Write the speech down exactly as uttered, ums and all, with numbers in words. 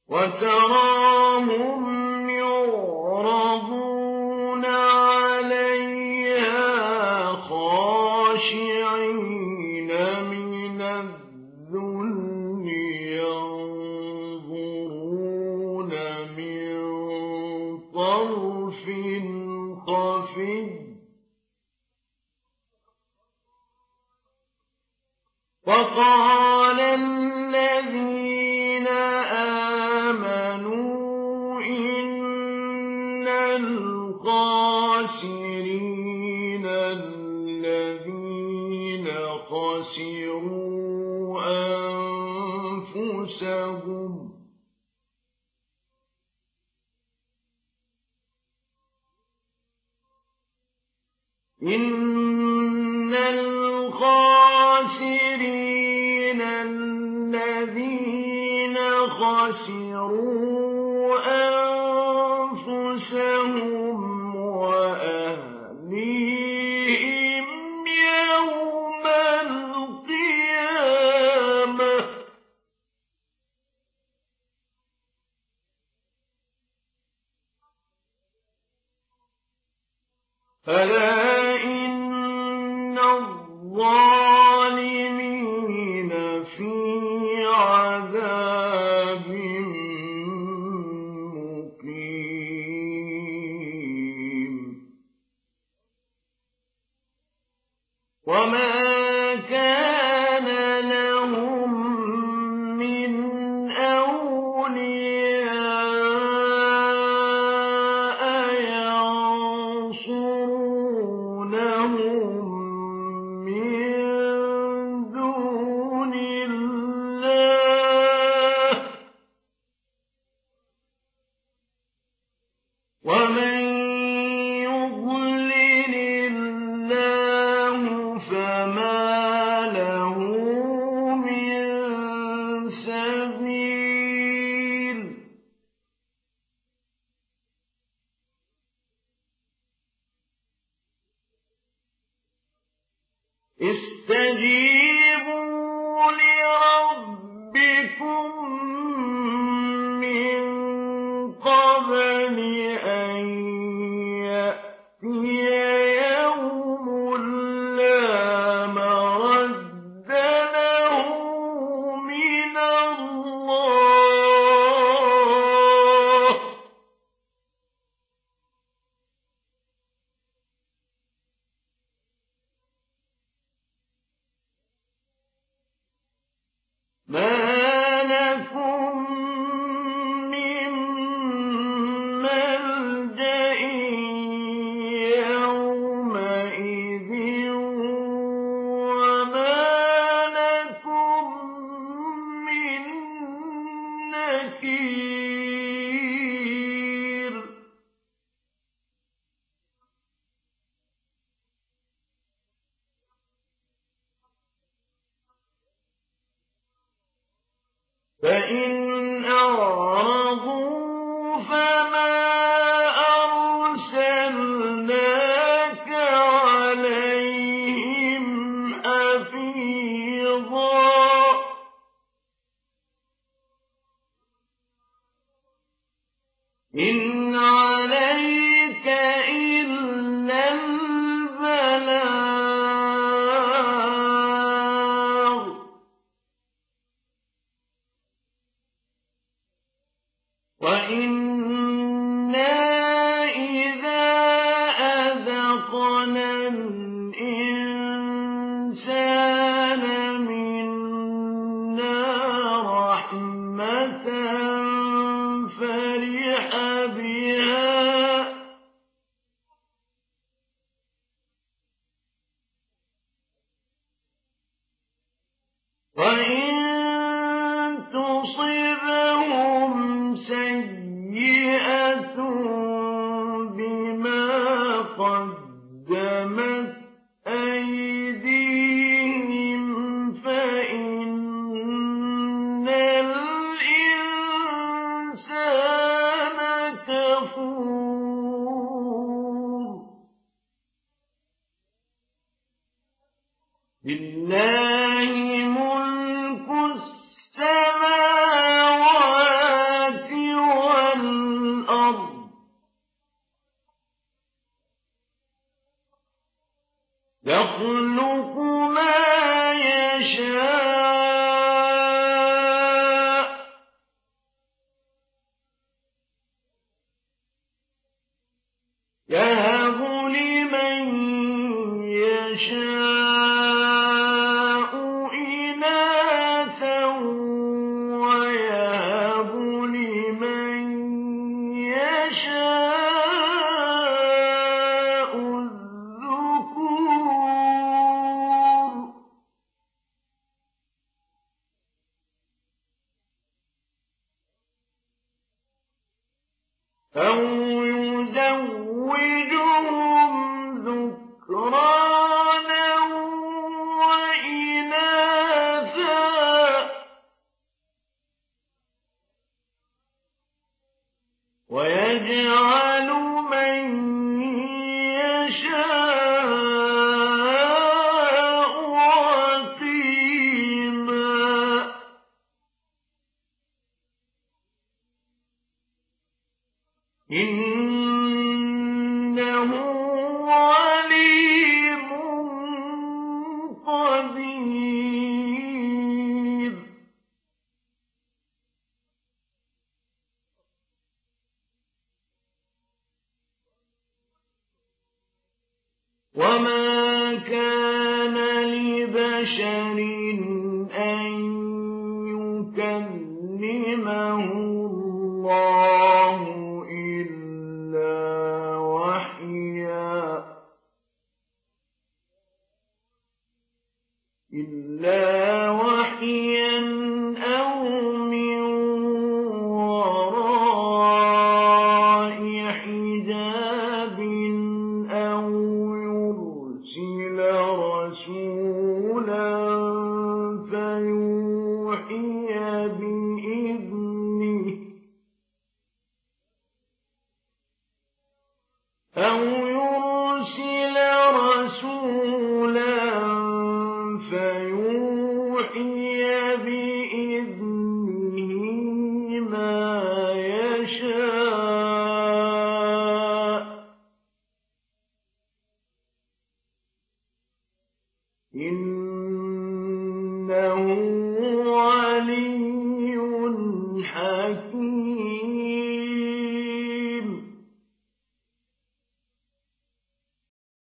وتراهم يعرضون عليها خاشعين من الذل ينظرون من طرف خفي وقال الذين آمنوا إن الخاسرين الذين خسروا أنفسهم إن الخاسرين الذين خسروا أنفسهم وأهليهم يوم القيامة ألا إن الظالمين في عذاب مقيم وما كان لهم من أولياء ينصرونهم من دون الله ومن يضلل الله فما له من سبيل استجيبوا لربكم من قبل أن يأتي يوم لا مرد له من الله ما لكم من ملجأ يومئذ وما لكم من نكير فإن أعرضوا فما أرسلناك عليهم حفيظا إن عليك إلا البلاغ وإنا إذا أذقنا الإنسان منا رحمة فرح بها وإن تصبهم سيئة بما قدمت أيديهم فإن الإنسان كفور لله ملك السماوات أَوْ يُزَوِّجُهُمْ ذُكْرَانًا وَإِنَاثًا وَيَجْعَلُ مَن يَشَاءُ عَقِيمًا إِنَّهُ عَلِيمٌ قَدِيرٌ وَمَا كَانَ لِبَشَرٍ أَن يُكَلِّمَهُ اللَّهُ إِلَّا وَحْيًا إِلَّا وَحْيًا أَوْ مِن وَرَاءِ حِجَابٍ أَوْ يُرْسِلَ رَسُولًا فَيُوحِيَ بِإِذْنِهِ أَوْ يُرْسِلَ رَسُولًا فَيُوحِيَ بِإِذْنِهِ مَا يَشَاءُ إِنَّ